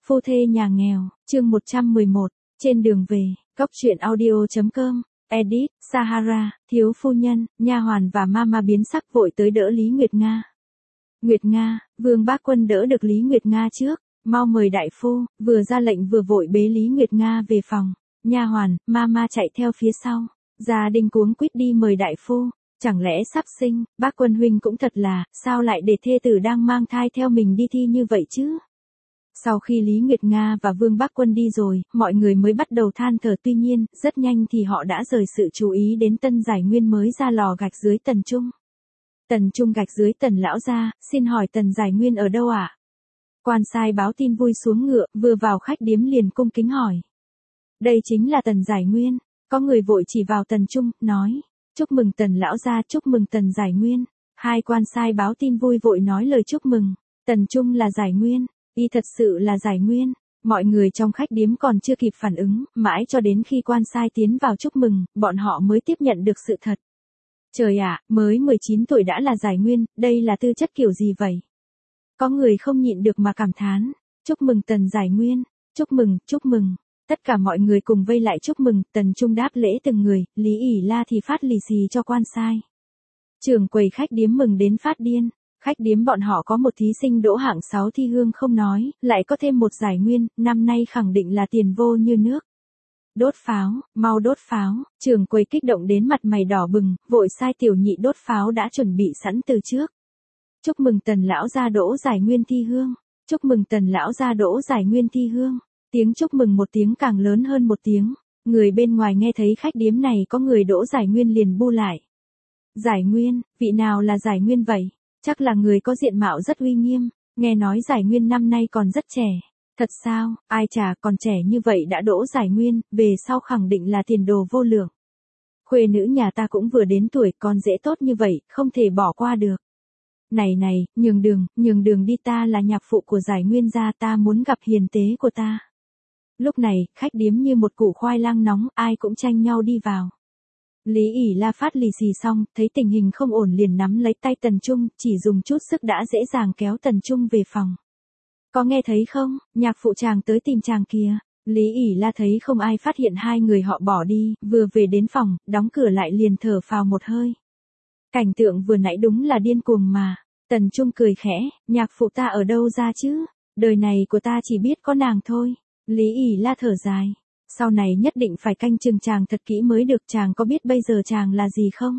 Phu thê nhà nghèo, chương 111, trên đường về, Cốc truyện audio.com, edit, Sahara, thiếu phu nhân, nha hoàn và mama biến sắc vội tới đỡ Lý Nguyệt Nga. Nguyệt Nga, Vương Bác Quân đỡ được Lý Nguyệt Nga trước, mau mời đại phu, vừa ra lệnh vừa vội bế Lý Nguyệt Nga về phòng, nha hoàn, mama chạy theo phía sau, gia đình cuống quýt đi mời đại phu. Chẳng lẽ sắp sinh, Bác Quân huynh cũng thật là, sao lại để thê tử đang mang thai theo mình đi thi như vậy chứ? Sau khi Lý Nguyệt Nga và Vương Bác Quân đi rồi, mọi người mới bắt đầu than thở, tuy nhiên, rất nhanh thì họ đã rời sự chú ý đến Tân Giải Nguyên mới ra lò gạch dưới Tần Trung. Tần Trung gạch dưới Tần lão gia, xin hỏi Tần Giải Nguyên ở đâu ạ? Quan sai báo tin vui xuống ngựa, vừa vào khách điếm liền cung kính hỏi. Đây chính là Tần Giải Nguyên, có người vội chỉ vào Tần Trung, nói. Chúc mừng Tần lão gia, chúc mừng Tần Giải Nguyên. Hai quan sai báo tin vui vội nói lời chúc mừng. Tần Trung là Giải Nguyên, y thật sự là Giải Nguyên. Mọi người trong khách điếm còn chưa kịp phản ứng, mãi cho đến khi quan sai tiến vào chúc mừng, bọn họ mới tiếp nhận được sự thật. Trời ạ, mới 19 tuổi đã là Giải Nguyên, đây là tư chất kiểu gì vậy? Có người không nhịn được mà cảm thán. Chúc mừng Tần Giải Nguyên, chúc mừng, chúc mừng. Tất cả mọi người cùng vây lại chúc mừng, Tần Trung đáp lễ từng người, Lý ỉ la thì phát lì xì cho quan sai. Trưởng quầy khách điếm mừng đến phát điên, khách điếm bọn họ có một thí sinh đỗ hạng 6 thi hương không nói, lại có thêm một Giải Nguyên, năm nay khẳng định là tiền vô như nước. Đốt pháo, mau đốt pháo, trưởng quầy kích động đến mặt mày đỏ bừng, vội sai tiểu nhị đốt pháo đã chuẩn bị sẵn từ trước. Chúc mừng Tần lão gia đỗ Giải Nguyên thi hương, chúc mừng Tần lão gia đỗ Giải Nguyên thi hương. Tiếng chúc mừng một tiếng càng lớn hơn một tiếng, người bên ngoài nghe thấy khách điếm này có người đỗ Giải Nguyên liền bu lại. Giải Nguyên, vị nào là Giải Nguyên vậy? Chắc là người có diện mạo rất uy nghiêm, nghe nói Giải Nguyên năm nay còn rất trẻ. Thật sao, ai chà còn trẻ như vậy đã đỗ Giải Nguyên, về sau khẳng định là tiền đồ vô lượng. Khuê nữ nhà ta cũng vừa đến tuổi, con dễ tốt như vậy, không thể bỏ qua được. Này này, nhường đường đi, ta là nhạc phụ của Giải Nguyên gia, ta muốn gặp hiền tế của ta. Lúc này, khách điếm như một củ khoai lang nóng, ai cũng tranh nhau đi vào. Lý ỉ la phát lì xì xong, thấy tình hình không ổn liền nắm lấy tay Tần Trung, chỉ dùng chút sức đã dễ dàng kéo Tần Trung về phòng. Có nghe thấy không, nhạc phụ chàng tới tìm chàng kìa. Lý ỉ la thấy không ai phát hiện hai người họ bỏ đi, vừa về đến phòng, đóng cửa lại liền thở phào một hơi. Cảnh tượng vừa nãy đúng là điên cuồng mà. Tần Trung cười khẽ, nhạc phụ ta ở đâu ra chứ, đời này của ta chỉ biết có nàng thôi. Lý ỉ la thở dài, sau này nhất định phải canh chừng chàng thật kỹ mới được, chàng có biết bây giờ chàng là gì không?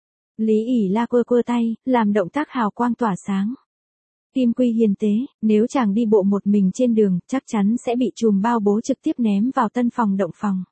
Lý ỉ la quơ tay, làm động tác hào quang tỏa sáng. Kim quy hiền tế, nếu chàng đi bộ một mình trên đường, chắc chắn sẽ bị chùm bao bố trực tiếp ném vào tân phòng động phòng.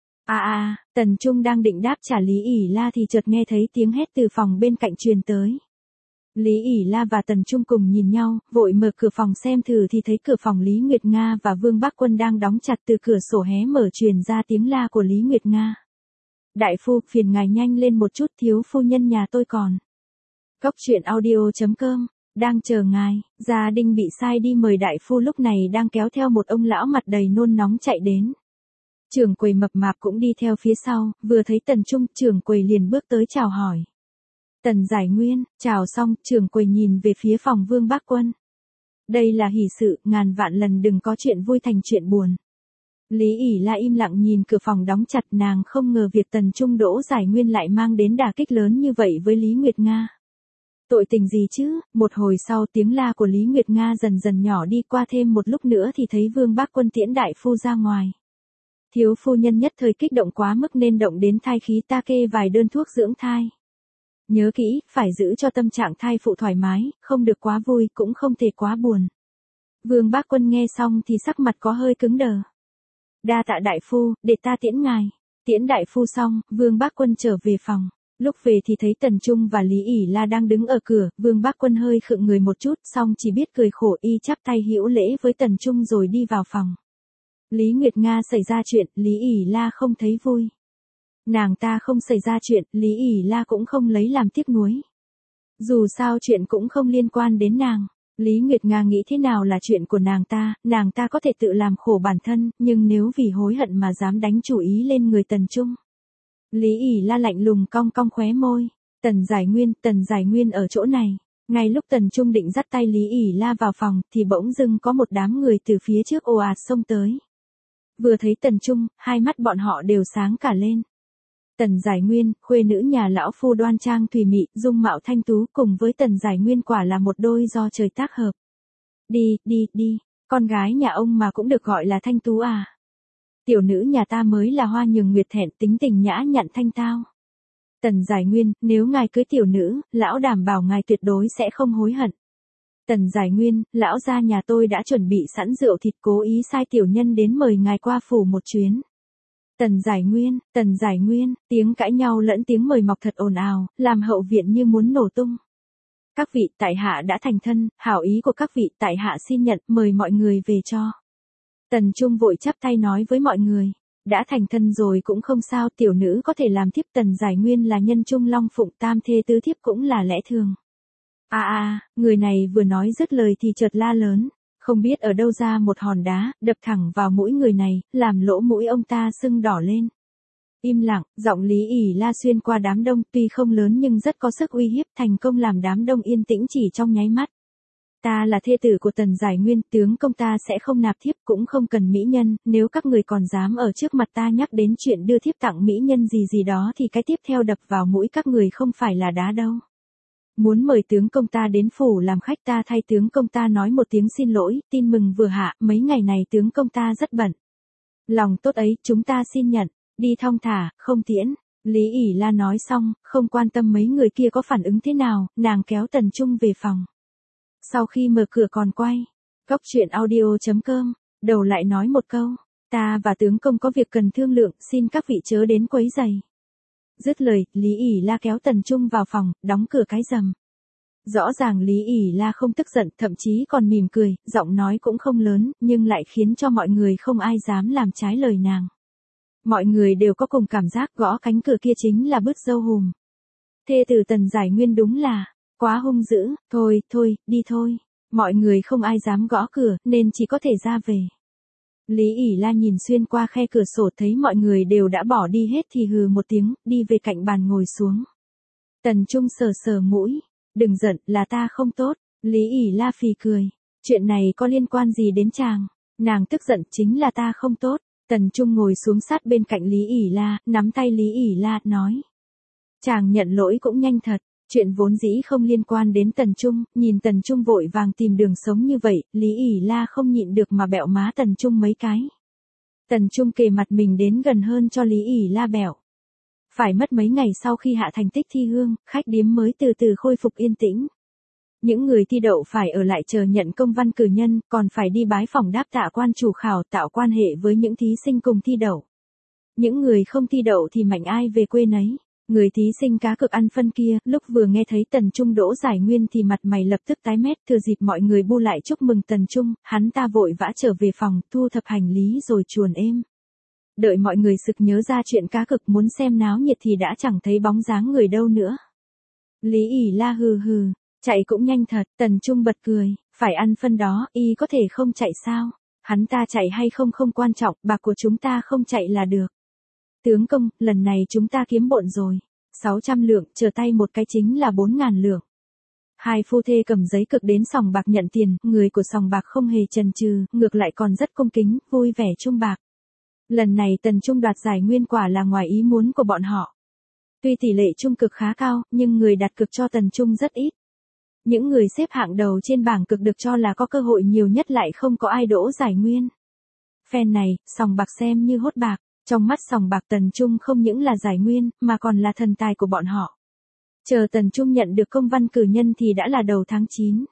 Tần Trung đang định đáp trả Lý ỉ la thì chợt nghe thấy tiếng hét từ phòng bên cạnh truyền tới. Lý ỉ la và Tần Trung cùng nhìn nhau, vội mở cửa phòng xem thử thì thấy cửa phòng Lý Nguyệt Nga và Vương Bác Quân đang đóng chặt, từ cửa sổ hé mở truyền ra tiếng la của Lý Nguyệt Nga. Đại phu, phiền ngài nhanh lên một chút, thiếu phu nhân nhà tôi còn. Cốc truyện audio.com, đang chờ ngài. Gia đình bị sai đi mời đại phu lúc này đang kéo theo một ông lão mặt đầy nôn nóng chạy đến. Trưởng quầy mập mạp cũng đi theo phía sau, vừa thấy Tần Trung, trưởng quầy liền bước tới chào hỏi. Tần Giải Nguyên, chào xong, trưởng quầy nhìn về phía phòng Vương Bác Quân. Đây là hỷ sự, ngàn vạn lần đừng có chuyện vui thành chuyện buồn. Lý ỉ la im lặng nhìn cửa phòng đóng chặt, nàng không ngờ việc Tần Trung đỗ Giải Nguyên lại mang đến đả kích lớn như vậy với Lý Nguyệt Nga. Tội tình gì chứ? Một hồi sau tiếng la của Lý Nguyệt Nga dần dần nhỏ đi, qua thêm một lúc nữa thì thấy Vương Bác Quân tiễn đại phu ra ngoài. Thiếu phu nhân nhất thời kích động quá mức nên động đến thai khí, ta kê vài đơn thuốc dưỡng thai. Nhớ kỹ, phải giữ cho tâm trạng thai phụ thoải mái, không được quá vui, cũng không thể quá buồn. Vương Bác Quân nghe xong thì sắc mặt có hơi cứng đờ. Đa tạ đại phu, để ta tiễn ngài. Tiễn đại phu xong, Vương Bác Quân trở về phòng. Lúc về thì thấy Tần Trung và Lý ỉ la đang đứng ở cửa, Vương Bác Quân hơi khựng người một chút, xong chỉ biết cười khổ, y chắp tay hữu lễ với Tần Trung rồi đi vào phòng. Lý Nguyệt Nga xảy ra chuyện, Lý ỉ la không thấy vui. Nàng ta không xảy ra chuyện, Lý ỉ la cũng không lấy làm tiếc nuối. Dù sao chuyện cũng không liên quan đến nàng. Lý Nguyệt Nga nghĩ thế nào là chuyện của nàng ta có thể tự làm khổ bản thân, nhưng nếu vì hối hận mà dám đánh chủ ý lên người Tần Trung. Lý ỉ la lạnh lùng cong cong khóe môi. Tần Giải Nguyên ở chỗ này. Ngay lúc Tần Trung định dắt tay Lý ỉ La vào phòng, thì bỗng dưng có một đám người từ phía trước ồ ạt xông tới. Vừa thấy Tần Trung, hai mắt bọn họ đều sáng cả lên. Tần Giải Nguyên, khuê nữ nhà lão phu đoan trang thùy mị, dung mạo thanh tú, cùng với Tần Giải Nguyên quả là một đôi do trời tác hợp. Đi, con gái nhà ông mà cũng được gọi là thanh tú à? Tiểu nữ nhà ta mới là hoa nhường nguyệt thẹn, tính tình nhã nhặn thanh tao. Tần Giải Nguyên, nếu ngài cưới tiểu nữ, lão đảm bảo ngài tuyệt đối sẽ không hối hận. Tần Giải Nguyên, lão gia nhà tôi đã chuẩn bị sẵn rượu thịt, cố ý sai tiểu nhân đến mời ngài qua phủ một chuyến. Tần Giải Nguyên, tiếng cãi nhau lẫn tiếng mời mọc thật ồn ào, làm hậu viện như muốn nổ tung. Các vị, tại hạ đã thành thân, hảo ý của các vị, tại hạ xin nhận, mời mọi người về cho. Tần Trung vội chắp tay nói với mọi người, đã thành thân rồi cũng không sao, tiểu nữ có thể làm thiếp. Tần Giải Nguyên là nhân trung long phụng, tam thê tứ thiếp cũng là lẽ thường. Người này vừa nói dứt lời thì chợt la lớn, không biết ở đâu ra một hòn đá, đập thẳng vào mũi người này, làm lỗ mũi ông ta sưng đỏ lên. Im lặng, giọng Lý ỉ La xuyên qua đám đông, tuy không lớn nhưng rất có sức uy hiếp, thành công làm đám đông yên tĩnh chỉ trong nháy mắt. Ta là thê tử của Tần Giải Nguyên, tướng công ta sẽ không nạp thiếp, cũng không cần mỹ nhân, nếu các người còn dám ở trước mặt ta nhắc đến chuyện đưa thiếp tặng mỹ nhân gì đó thì cái tiếp theo đập vào mũi các người không phải là đá đâu. Muốn mời tướng công ta đến phủ làm khách, ta thay tướng công ta nói một tiếng xin lỗi, tin mừng vừa hạ, mấy ngày này tướng công ta rất bận. Lòng tốt ấy, chúng ta xin nhận, đi thong thả, không tiễn. Lý ỉ La nói xong, không quan tâm mấy người kia có phản ứng thế nào, nàng kéo Tần Trung về phòng. Sau khi mở cửa còn quay, Cóc truyện audio.com, đầu lại nói một câu, ta và tướng công có việc cần thương lượng, xin các vị chớ đến quấy rầy. Dứt lời, Lý ỉ La kéo Tần Trung vào phòng, đóng cửa cái rầm. Rõ ràng Lý ỉ La không tức giận, thậm chí còn mỉm cười, giọng nói cũng không lớn, nhưng lại khiến cho mọi người không ai dám làm trái lời nàng. Mọi người đều có cùng cảm giác gõ cánh cửa kia chính là bứt râu hùm. Thê tử Tần Giải Nguyên đúng là quá hung dữ, thôi, đi thôi. Mọi người không ai dám gõ cửa, nên chỉ có thể ra về. Lý ỉ La nhìn xuyên qua khe cửa sổ thấy mọi người đều đã bỏ đi hết thì hừ một tiếng, đi về cạnh bàn ngồi xuống. Tần Trung sờ mũi, đừng giận, là ta không tốt. Lý ỉ La phì cười, chuyện này có liên quan gì đến chàng? Nàng tức giận, chính là ta không tốt. Tần Trung ngồi xuống sát bên cạnh Lý ỉ La, nắm tay Lý ỉ La, nói. Chàng nhận lỗi cũng nhanh thật. Chuyện vốn dĩ không liên quan đến Tần Trung, nhìn Tần Trung vội vàng tìm đường sống như vậy, Lý ỉ La không nhịn được mà bẹo má Tần Trung mấy cái. Tần Trung kề mặt mình đến gần hơn cho Lý ỉ La bẹo. Phải mất mấy ngày sau khi hạ thành tích thi hương, khách điếm mới từ từ khôi phục yên tĩnh. Những người thi đậu phải ở lại chờ nhận công văn cử nhân, còn phải đi bái phỏng đáp tạ quan chủ khảo, tạo quan hệ với những thí sinh cùng thi đậu. Những người không thi đậu thì mạnh ai về quê nấy. Người thí sinh cá cược ăn phân kia, lúc vừa nghe thấy Tần Trung đỗ Giải Nguyên thì mặt mày lập tức tái mét, thừa dịp mọi người bu lại chúc mừng Tần Trung, hắn ta vội vã trở về phòng, thu thập hành lý rồi chuồn êm. Đợi mọi người sực nhớ ra chuyện cá cược muốn xem náo nhiệt thì đã chẳng thấy bóng dáng người đâu nữa. Lý ỉ La hừ, chạy cũng nhanh thật. Tần Trung bật cười, phải ăn phân đó, y có thể không chạy sao? Hắn ta chạy hay không không quan trọng, bạc của chúng ta không chạy là được. Tướng công, lần này chúng ta kiếm bộn rồi. 600 lượng, chờ tay một cái chính là 4.000 lượng. Hai phu thê cầm giấy cược đến sòng bạc nhận tiền, người của sòng bạc không hề chần chừ, ngược lại còn rất cung kính, vui vẻ chung bạc. Lần này Tần Trung đoạt giải nguyên quả là ngoài ý muốn của bọn họ. Tuy tỷ lệ chung cực khá cao, nhưng người đặt cược cho Tần Trung rất ít. Những người xếp hạng đầu trên bảng cực được cho là có cơ hội nhiều nhất lại không có ai đỗ giải nguyên. Phen này, sòng bạc xem như hốt bạc. Trong mắt sòng bạc Tần Trung không những là giải nguyên, mà còn là thần tài của bọn họ. Chờ Tần Trung nhận được công văn cử nhân thì đã là đầu tháng 9.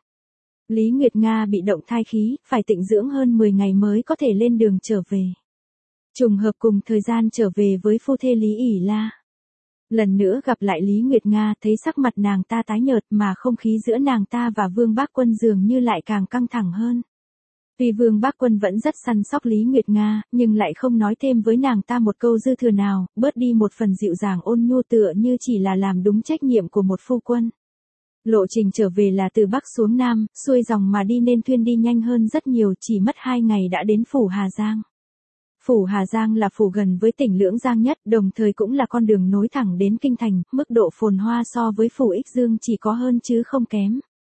Lý Nguyệt Nga bị động thai khí, phải tịnh dưỡng hơn 10 ngày mới có thể lên đường trở về. Trùng hợp cùng thời gian trở về với phu thê Lý ỉ La. Lần nữa gặp lại Lý Nguyệt Nga thấy sắc mặt nàng ta tái nhợt mà không khí giữa nàng ta và Vương Bác Quân dường như lại càng căng thẳng hơn. Tuy Vương Bác Quân vẫn rất săn sóc Lý Nguyệt Nga, nhưng lại không nói thêm với nàng ta một câu dư thừa nào, bớt đi một phần dịu dàng ôn nhu tựa như chỉ là làm đúng trách nhiệm của một phu quân. Lộ trình trở về là từ Bắc xuống Nam, xuôi dòng mà đi nên thuyền đi nhanh hơn rất nhiều, chỉ mất 2 ngày đã đến phủ Hà Giang. Phủ Hà Giang là phủ gần với tỉnh Lưỡng Giang nhất, đồng thời cũng là con đường nối thẳng đến Kinh Thành, mức độ phồn hoa so với phủ Ích Dương chỉ có hơn chứ không kém.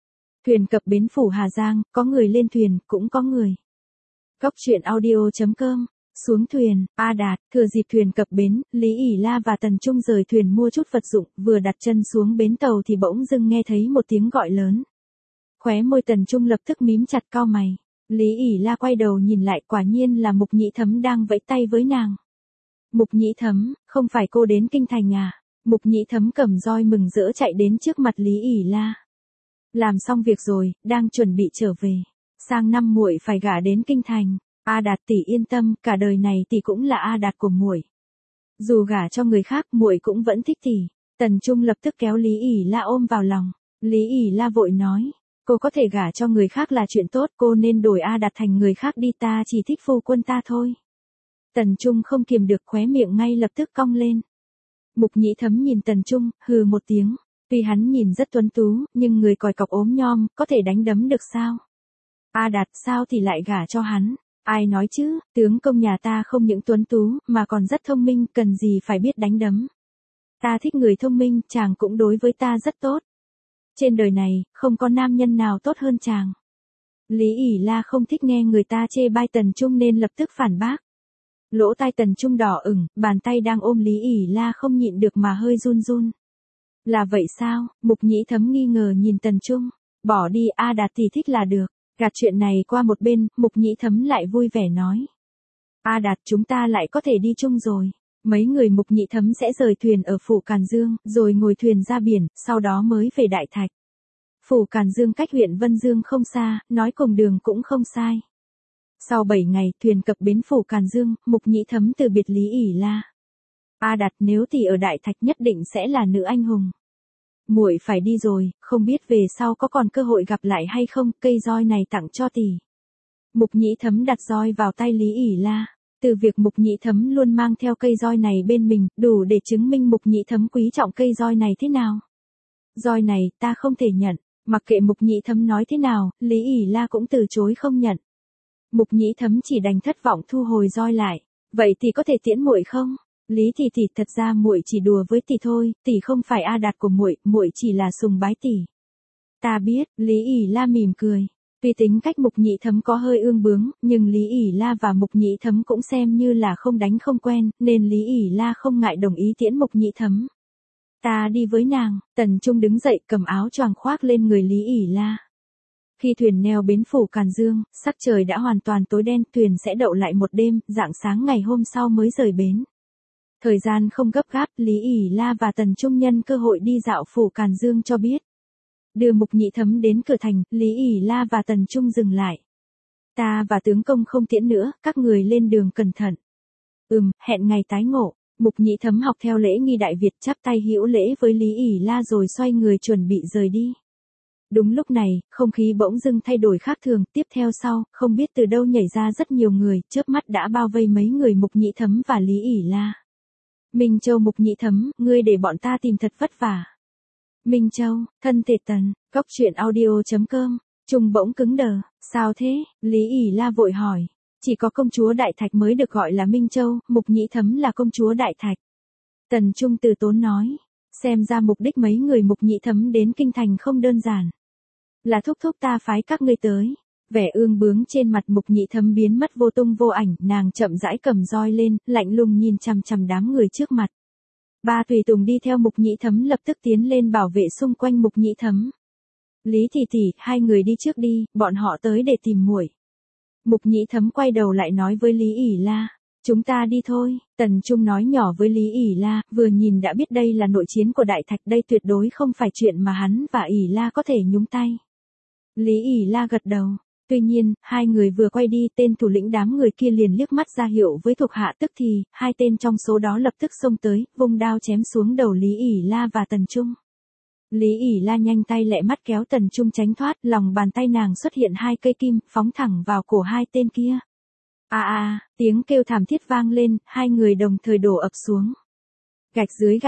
Thuyền cập bến phủ Hà Giang, có người lên thuyền, cũng có người. Cóc truyện audio.com. Xuống thuyền, A Đạt, thừa dịp thuyền cập bến, Lý ỉ La và Tần Trung rời thuyền mua chút vật dụng, vừa đặt chân xuống bến tàu thì bỗng dưng nghe thấy một tiếng gọi lớn. Khóe môi Tần Trung lập tức mím chặt cau mày. Lý ỉ La quay đầu nhìn lại, quả nhiên là Mục Nhị Thấm đang vẫy tay với nàng. Mục Nhị Thấm, không phải cô đến kinh thành à? Mục Nhị Thấm cầm roi mừng rỡ chạy đến trước mặt Lý ỉ La. Làm xong việc rồi, đang chuẩn bị trở về. Sang năm muội phải gả đến kinh thành. A Đạt tỷ yên tâm, cả đời này tỷ cũng là A Đạt của muội. Dù gả cho người khác, muội cũng vẫn thích tỷ. Tần Trung lập tức kéo Lý ỉ La ôm vào lòng. Lý ỉ La vội nói, cô có thể gả cho người khác là chuyện tốt, cô nên đổi A Đạt thành người khác đi, ta chỉ thích phu quân ta thôi. Tần Trung không kiềm được, khóe miệng ngay lập tức cong lên. Mục Nhị Thấm nhìn Tần Trung, hừ một tiếng. Tuy hắn nhìn rất tuấn tú, nhưng người còi cọc ốm nhom, có thể đánh đấm được sao? A Đạt sao thì lại gả cho hắn? Ai nói chứ, tướng công nhà ta không những tuấn tú, mà còn rất thông minh, cần gì phải biết đánh đấm. Ta thích người thông minh, chàng cũng đối với ta rất tốt. Trên đời này, không có nam nhân nào tốt hơn chàng. Lý ỉ La không thích nghe người ta chê bai Tần Trung nên lập tức phản bác. Lỗ tai Tần Trung đỏ ửng, bàn tay đang ôm Lý ỉ La không nhịn được mà hơi run run. Là vậy sao? Mục Nhị Thấm nghi ngờ nhìn Tần Trung. Bỏ đi, A Đạt thì thích là được. Gạt chuyện này qua một bên, Mục Nhị Thấm lại vui vẻ nói. A Đạt, chúng ta lại có thể đi chung rồi. Mấy người Mục Nhị Thấm sẽ rời thuyền ở phủ Càn Dương, rồi ngồi thuyền ra biển, sau đó mới về Đại Thạch. Phủ Càn Dương cách huyện Vân Dương không xa, nói cùng đường cũng không sai. Sau 7 ngày, thuyền cập bến phủ Càn Dương, Mục Nhị Thấm từ biệt Lý ỉ La. A Đạt, nếu tỷ ở Đại Thạch nhất định sẽ là nữ anh hùng. Muội phải đi rồi, không biết về sau có còn cơ hội gặp lại hay không, cây roi này tặng cho tỷ. Mục Nhị Thấm đặt roi vào tay Lý ỉ La. Từ việc Mục Nhị Thấm luôn mang theo cây roi này bên mình, đủ để chứng minh Mục Nhị Thấm quý trọng cây roi này thế nào. Roi này, ta không thể nhận. Mặc kệ Mục Nhị Thấm nói thế nào, Lý ỉ La cũng từ chối không nhận. Mục Nhị Thấm chỉ đành thất vọng thu hồi roi lại. Vậy tỷ có thể tiễn muội không? Lý tỷ, thật ra muội chỉ đùa với tỷ thôi, tỷ không phải A Đạt của muội, muội chỉ là sùng bái tỷ. Ta biết, Lý ỉ La mỉm cười. Tuy tính cách Mục Nhị Thấm có hơi ương bướng, nhưng Lý ỉ La và Mục Nhị Thấm cũng xem như là không đánh không quen, nên Lý ỉ La không ngại đồng ý tiễn Mục Nhị Thấm. Ta đi với nàng. Tần Trung đứng dậy cầm áo choàng khoác lên người Lý ỉ La. Khi thuyền neo bến phủ Càn Dương, sắc trời đã hoàn toàn tối đen, thuyền sẽ đậu lại một đêm, rạng sáng ngày hôm sau mới rời bến. Thời gian không gấp gáp, Lý ỉ La và Tần Trung nhân cơ hội đi dạo phủ Càn Dương cho biết. Đưa Mục Nhị Thấm đến cửa thành, Lý ỉ La và Tần Trung dừng lại. Ta và tướng công không tiễn nữa, các người lên đường cẩn thận. Hẹn ngày tái ngộ. Mục Nhị Thấm học theo lễ nghi Đại Việt, chắp tay hữu lễ với Lý ỉ La rồi xoay người chuẩn bị rời đi. Đúng lúc này, không khí bỗng dưng thay đổi khác thường, tiếp theo sau, không biết từ đâu nhảy ra rất nhiều người, chớp mắt đã bao vây mấy người Mục Nhị Thấm và Lý ỉ La. Minh Châu, Mục Nhị Thấm, ngươi để bọn ta tìm thật vất vả. Minh Châu, thân thể Tần, cóc truyện audio.com. Trung bỗng cứng đờ, sao thế? Lý ỉ La vội hỏi. Chỉ có công chúa Đại Thạch mới được gọi là Minh Châu, Mục Nhị Thấm là công chúa Đại Thạch. Tần Trung từ tốn nói. Xem ra mục đích mấy người Mục Nhị Thấm đến kinh thành không đơn giản. Là thúc ta phái các ngươi tới. Vẻ ương bướng trên mặt Mục Nhị Thấm biến mất vô tung vô ảnh, nàng chậm rãi cầm roi lên, lạnh lùng nhìn chằm chằm đám người trước mặt. Ba tùy tùng đi theo Mục Nhị Thấm lập tức tiến lên bảo vệ xung quanh Mục Nhị Thấm. Lý tỷ, hai người đi trước đi, bọn họ tới để tìm muội. Mục Nhị Thấm quay đầu lại nói với Lý ỉ La. Chúng ta đi thôi. Tần Trung nói nhỏ với Lý ỉ La, vừa nhìn đã biết đây là nội chiến của Đại Thạch, đây tuyệt đối không phải chuyện mà hắn và ỉ La có thể nhúng tay. Lý ỉ La gật đầu. Tuy nhiên, hai người vừa quay đi, tên thủ lĩnh đám người kia liền liếc mắt ra hiệu với thuộc hạ, tức thì, hai tên trong số đó lập tức xông tới, vung đao chém xuống đầu Lý ỉ La và Tần Trung. Lý ỉ La nhanh tay lẹ mắt kéo Tần Trung tránh thoát, lòng bàn tay nàng xuất hiện hai cây kim, phóng thẳng vào cổ hai tên kia. Tiếng kêu thảm thiết vang lên, hai người đồng thời đổ ập xuống. Gạch dưới.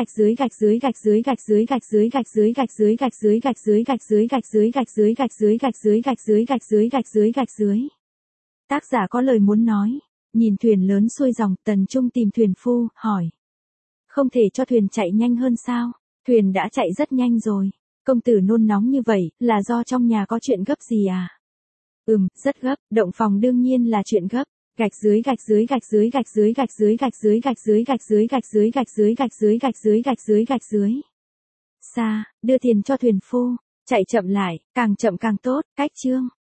Tác giả có lời muốn nói. Nhìn thuyền lớn xuôi dòng, Tần Trung tìm thuyền phu, hỏi. Không thể cho thuyền chạy nhanh hơn sao? Thuyền đã chạy rất nhanh rồi. Công tử nôn nóng như vậy, là do trong nhà có chuyện gấp gì à? Rất gấp, động phòng đương nhiên là chuyện gấp. Gạch dưới gạch dưới gạch dưới gạch dưới gạch dưới gạch dưới gạch dưới gạch dưới gạch dưới gạch dưới gạch dưới gạch dưới gạch dưới gạch dưới. Sa, đưa tiền cho thuyền phu, chạy chậm lại, càng chậm càng tốt, cách chương.